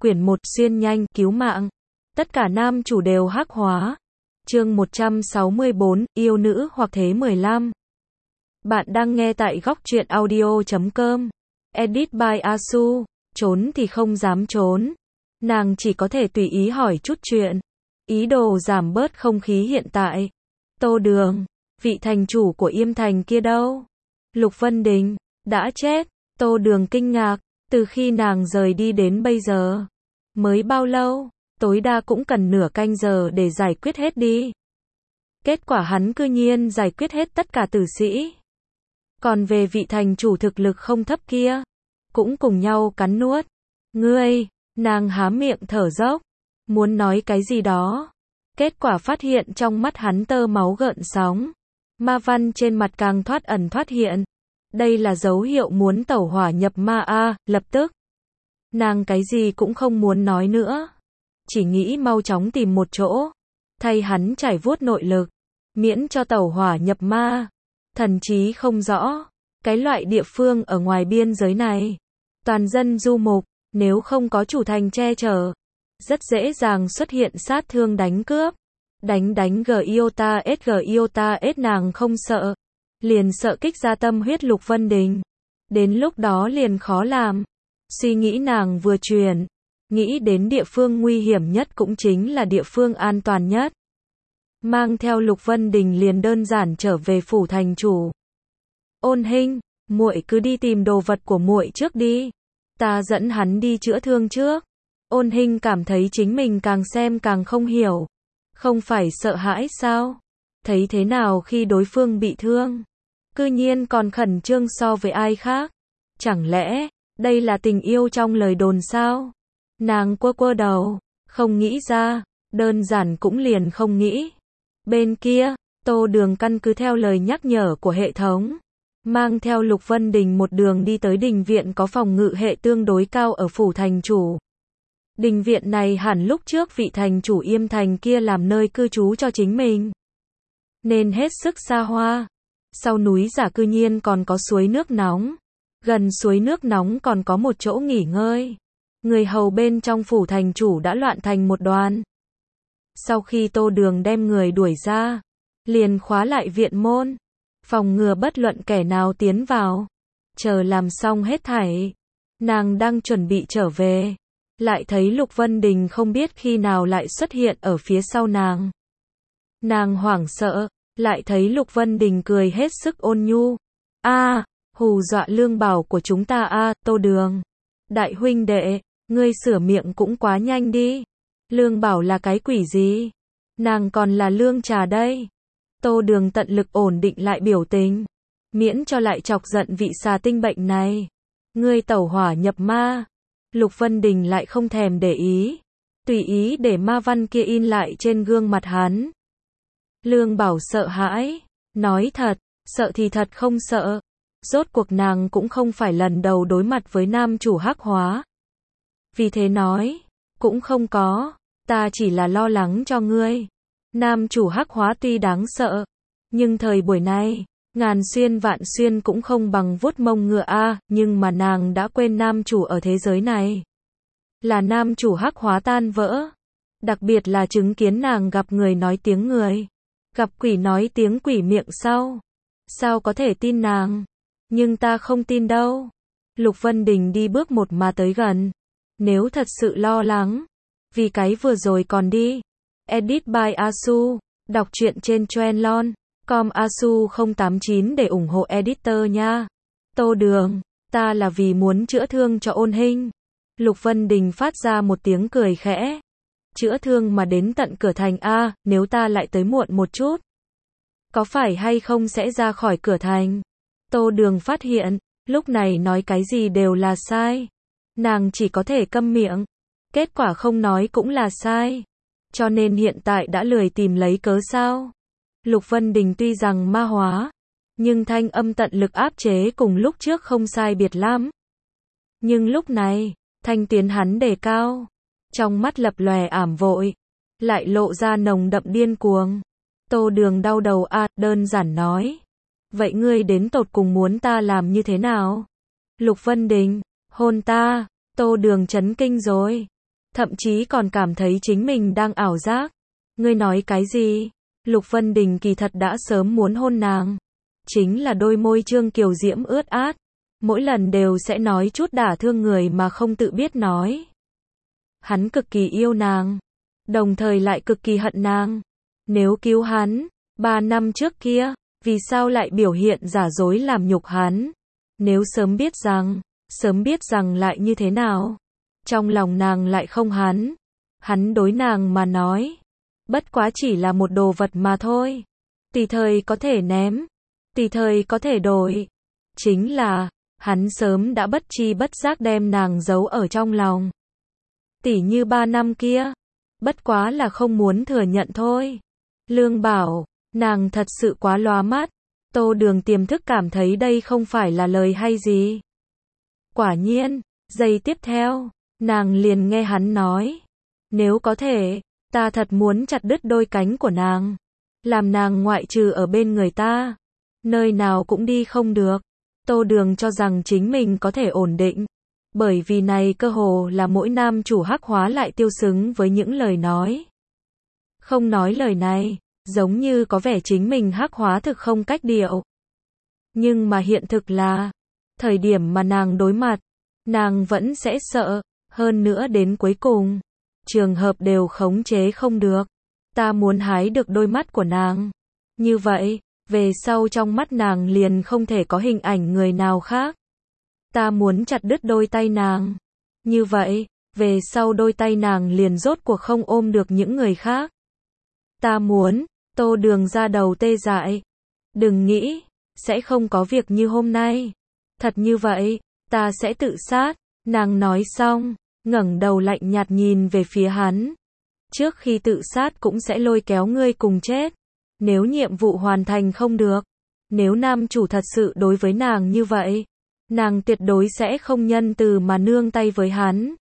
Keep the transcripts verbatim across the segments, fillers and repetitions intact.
Quyển một xuyên nhanh, cứu mạng. Tất cả nam chủ đều hắc hóa. Chương một trăm sáu mươi bốn, yêu nữ hoặc thế mười lăm. Bạn đang nghe tại góc truyện audio chấm com. Edit by Asu. Trốn thì không dám trốn. Nàng chỉ có thể tùy ý hỏi chút chuyện. Ý đồ giảm bớt không khí hiện tại. Tô Đường, vị thành chủ của Yêm Thành kia đâu? Lục Vân Đình, đã chết. Tô Đường kinh ngạc, từ khi nàng rời đi đến bây giờ. Mới bao lâu? Tối đa cũng cần nửa canh giờ để giải quyết hết đi. Kết quả hắn cư nhiên giải quyết hết tất cả tử sĩ. Còn về vị thành chủ thực lực không thấp kia, cũng cùng nhau cắn nuốt. Ngươi, nàng há miệng thở dốc, muốn nói cái gì đó. Kết quả phát hiện trong mắt hắn tơ máu gợn sóng. Ma văn trên mặt càng thoát ẩn thoát hiện. Đây là dấu hiệu muốn tẩu hỏa nhập ma a, lập tức. Nàng cái gì cũng không muốn nói nữa. Chỉ nghĩ mau chóng tìm một chỗ. Thay hắn trải vuốt nội lực. Miễn cho tẩu hỏa nhập ma. Thần trí không rõ. Cái loại địa phương ở ngoài biên giới này. Toàn dân du mục. Nếu không có chủ thành che chở. Rất dễ dàng xuất hiện sát thương đánh cướp. Đánh đánh G Iota S G Iota S nàng không sợ. Liền sợ kích ra tâm huyết Lục Vân Đình. Đến lúc đó liền khó làm. Suy nghĩ nàng vừa chuyển. Nghĩ đến địa phương nguy hiểm nhất cũng chính là địa phương an toàn nhất. Mang theo Lục Vân Đình liền đơn giản trở về phủ thành chủ. Ôn Hinh, muội cứ đi tìm đồ vật của muội trước đi. Ta dẫn hắn đi chữa thương trước. Ôn Hinh cảm thấy chính mình càng xem càng không hiểu. Không phải sợ hãi sao? Thấy thế nào khi đối phương bị thương? Cư nhiên còn khẩn trương so với ai khác. Chẳng lẽ, đây là tình yêu trong lời đồn sao? Nàng quơ quơ đầu, không nghĩ ra, đơn giản cũng liền không nghĩ. Bên kia, Tô Đường căn cứ theo lời nhắc nhở của hệ thống. Mang theo Lục Vân Đình một đường đi tới đình viện có phòng ngự hệ tương đối cao ở phủ thành chủ. Đình viện này hẳn lúc trước vị thành chủ Yêm Thành kia làm nơi cư trú cho chính mình. Nên hết sức xa hoa. Sau núi giả cư nhiên còn có suối nước nóng. Gần suối nước nóng còn có một chỗ nghỉ ngơi. Người hầu bên trong phủ thành chủ đã loạn thành một đoàn. Sau khi Tô Đường đem người đuổi ra, liền khóa lại viện môn, phòng ngừa bất luận kẻ nào tiến vào. Chờ làm xong hết thảy, nàng đang chuẩn bị trở về, lại thấy Lục Vân Đình không biết khi nào lại xuất hiện ở phía sau nàng. Nàng hoảng sợ, lại thấy Lục Vân Đình cười hết sức ôn nhu. A, hù dọa lương bảo của chúng ta a, Tô Đường. Đại huynh đệ, ngươi sửa miệng cũng quá nhanh đi. Lương bảo là cái quỷ gì? Nàng còn là lương trà đây. Tô Đường tận lực ổn định lại biểu tình. Miễn cho lại chọc giận vị xà tinh bệnh này. Ngươi tẩu hỏa nhập ma. Lục Vân Đình lại không thèm để ý. Tùy ý để ma văn kia in lại trên gương mặt hắn. Lương bảo sợ hãi. Nói thật, sợ thì thật không sợ. Rốt cuộc nàng cũng không phải lần đầu đối mặt với nam chủ hắc hóa. Vì thế nói, cũng không có, ta chỉ là lo lắng cho ngươi. Nam chủ hắc hóa tuy đáng sợ, nhưng thời buổi này, ngàn xuyên vạn xuyên cũng không bằng vuốt mông ngựa a, nhưng mà nàng đã quên nam chủ ở thế giới này. Là nam chủ hắc hóa tan vỡ. Đặc biệt là chứng kiến nàng gặp người nói tiếng người. Gặp quỷ nói tiếng quỷ miệng sau. Sao có thể tin nàng? Nhưng ta không tin đâu. Lục Vân Đình đi bước một mà tới gần. Nếu thật sự lo lắng, vì cái vừa rồi còn đi. Edit by Asu. Đọc truyện trên Trendlon chấm com Asu không tám chín để ủng hộ editor nha. Tô Đường, ta là vì muốn chữa thương cho Ôn Hinh. Lục Vân Đình phát ra một tiếng cười khẽ. Chữa thương mà đến tận cửa thành a, nếu ta lại tới muộn một chút. Có phải hay không sẽ ra khỏi cửa thành? Tô Đường phát hiện, lúc này nói cái gì đều là sai. Nàng chỉ có thể câm miệng. Kết quả không nói cũng là sai. Cho nên hiện tại đã lười tìm lấy cớ sao. Lục Vân Đình tuy rằng ma hóa, nhưng thanh âm tận lực áp chế cùng lúc trước không sai biệt lắm. Nhưng lúc này, thanh tuyến hắn đề cao. Trong mắt lập lòe ảm vội. Lại lộ ra nồng đậm điên cuồng. Tô Đường đau đầu a, đơn giản nói. Vậy ngươi đến tột cùng muốn ta làm như thế nào? Lục Vân Đình, hôn ta. Tô Đường chấn kinh rồi. thậm chí còn cảm thấy chính mình đang ảo giác. Ngươi nói cái gì? Lục Vân Đình kỳ thật đã sớm muốn hôn nàng. Chính là đôi môi trương kiều diễm ướt át. Mỗi lần đều sẽ nói chút đả thương người mà không tự biết nói. Hắn cực kỳ yêu nàng. Đồng thời lại cực kỳ hận nàng. Nếu cứu hắn, ba năm trước kia, vì sao lại biểu hiện giả dối làm nhục hắn? Nếu sớm biết rằng, sớm biết rằng lại như thế nào? Trong lòng nàng lại không hắn. Hắn đối nàng mà nói. Bất quá chỉ là một đồ vật mà thôi. Tùy thời có thể ném. Tùy thời có thể đổi. Chính là, hắn sớm đã bất tri bất giác đem nàng giấu ở trong lòng. Tỉ như ba năm kia. Bất quá là không muốn thừa nhận thôi. Lương Bảo, nàng thật sự quá lóa mắt. Tô Đường tiềm thức cảm thấy đây không phải là lời hay gì. Quả nhiên, giây tiếp theo, nàng liền nghe hắn nói. Nếu có thể, ta thật muốn chặt đứt đôi cánh của nàng. Làm nàng ngoại trừ ở bên người ta. Nơi nào cũng đi không được. Tô Đường cho rằng chính mình có thể ổn định. Bởi vì này cơ hồ là mỗi nam chủ hắc hóa lại tiêu xứng với những lời nói. Không nói lời này, giống như có vẻ chính mình hắc hóa thực không cách điệu. Nhưng mà hiện thực là, thời điểm mà nàng đối mặt, nàng vẫn sẽ sợ, hơn nữa đến cuối cùng, trường hợp đều khống chế không được. Ta muốn hái được đôi mắt của nàng. Như vậy, về sau trong mắt nàng liền không thể có hình ảnh người nào khác. Ta muốn chặt đứt đôi tay nàng. Như vậy, về sau đôi tay nàng liền rốt cuộc không ôm được những người khác. Ta muốn, Tô Đường ra đầu tê dại. Đừng nghĩ, sẽ không có việc như hôm nay. Thật như vậy, ta sẽ tự sát. Nàng nói xong, ngẩng đầu lạnh nhạt nhìn về phía hắn. Trước khi tự sát cũng sẽ lôi kéo ngươi cùng chết. Nếu nhiệm vụ hoàn thành không được, nếu nam chủ thật sự đối với nàng như vậy, nàng tuyệt đối sẽ không nhân từ mà nương tay với hắn.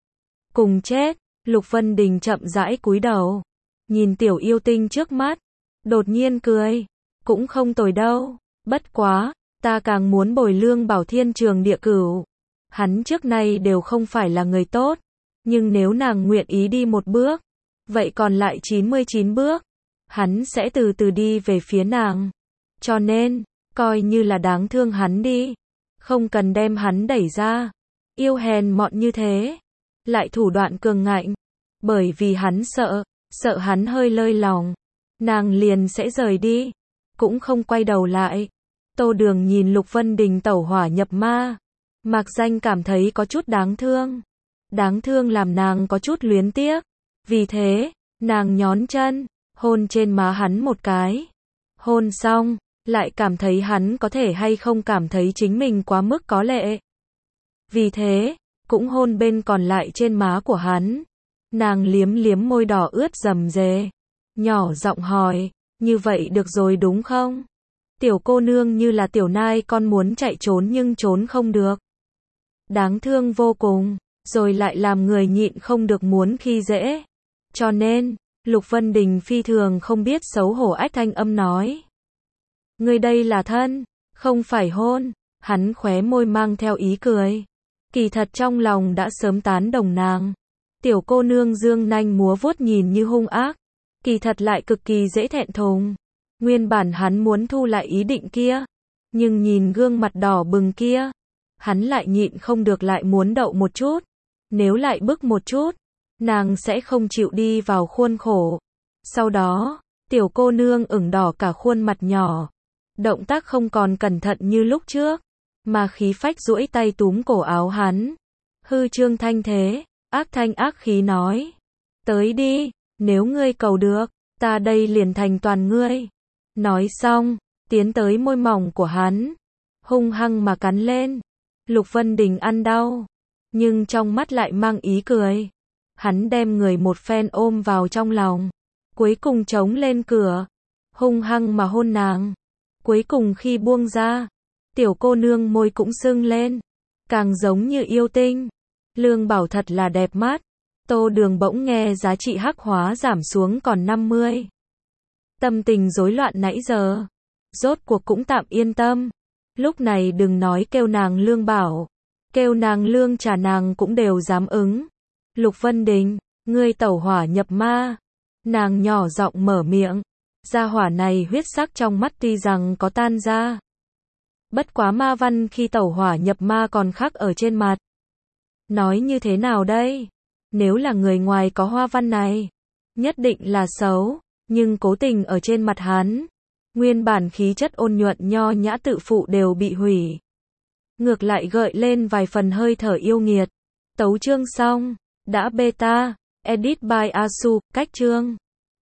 Cùng chết, Lục Vân Đình chậm rãi cúi đầu, nhìn tiểu yêu tinh trước mắt, đột nhiên cười, cũng không tồi đâu, bất quá, ta càng muốn bồi Lương Bảo thiên trường địa cửu. Hắn trước nay đều không phải là người tốt, nhưng nếu nàng nguyện ý đi một bước, vậy còn lại chín mươi chín bước, hắn sẽ từ từ đi về phía nàng. Cho nên, coi như là đáng thương hắn đi. Không cần đem hắn đẩy ra. Yêu hèn mọn như thế. Lại thủ đoạn cường ngạnh. Bởi vì hắn sợ, sợ hắn hơi lơi lòng. Nàng liền sẽ rời đi. Cũng không quay đầu lại. Tô Đường nhìn Lục Vân Đình tẩu hỏa nhập ma. Mạc Danh cảm thấy có chút đáng thương. Đáng thương làm nàng có chút luyến tiếc. Vì thế, nàng nhón chân, hôn trên má hắn một cái. Hôn xong, lại cảm thấy hắn có thể hay không cảm thấy chính mình quá mức có lệ. Vì thế, cũng hôn bên còn lại trên má của hắn. Nàng liếm liếm môi đỏ ướt rầm rề. Nhỏ giọng hỏi, như vậy được rồi đúng không? Tiểu cô nương như là tiểu nai con muốn chạy trốn nhưng trốn không được. Đáng thương vô cùng, rồi lại làm người nhịn không được muốn khi dễ. Cho nên, Lục Vân Đình phi thường không biết xấu hổ ách thanh âm nói. Ngươi đây là thân, không phải hôn. Hắn khóe môi mang theo ý cười. Kỳ thật trong lòng đã sớm tán đồng nàng. Tiểu cô nương dương nanh múa vuốt nhìn như hung ác. Kỳ thật lại cực kỳ dễ thẹn thùng. Nguyên bản hắn muốn thu lại ý định kia. Nhưng nhìn gương mặt đỏ bừng kia. Hắn lại nhịn không được lại muốn đậu một chút. Nếu lại bức một chút, nàng sẽ không chịu đi vào khuôn khổ. Sau đó, tiểu cô nương ửng đỏ cả khuôn mặt nhỏ. Động tác không còn cẩn thận như lúc trước, mà khí phách duỗi tay túm cổ áo hắn. Hư trương thanh thế, ác thanh ác khí nói. Tới đi, nếu ngươi cầu được, ta đây liền thành toàn ngươi. Nói xong, tiến tới môi mỏng của hắn. Hung hăng mà cắn lên. Lục Vân Đình ăn đau, nhưng trong mắt lại mang ý cười. Hắn đem người một phen ôm vào trong lòng. Cuối cùng chống lên cửa. Hung hăng mà hôn nàng. Cuối cùng khi buông ra, tiểu cô nương môi cũng sưng lên. Càng giống như yêu tinh. Lương Bảo thật là đẹp mắt. Tô Đường bỗng nghe giá trị hắc hóa giảm xuống còn năm mươi. Tâm tình rối loạn nãy giờ. Rốt cuộc cũng tạm yên tâm. Lúc này đừng nói kêu nàng Lương Bảo. Kêu nàng Lương Trà nàng cũng đều dám ứng. Lục Vân Đình, ngươi tẩu hỏa nhập ma. Nàng nhỏ giọng mở miệng. Gia hỏa này huyết sắc trong mắt tuy rằng có tan ra. Bất quá ma văn khi tẩu hỏa nhập ma còn khắc ở trên mặt. Nói như thế nào đây? Nếu là người ngoài có hoa văn này, nhất định là xấu, nhưng cố tình ở trên mặt hắn, nguyên bản khí chất ôn nhuận nho nhã tự phụ đều bị hủy. Ngược lại gợi lên vài phần hơi thở yêu nghiệt. Tấu chương xong, đã beta, edit by Asu, cách chương.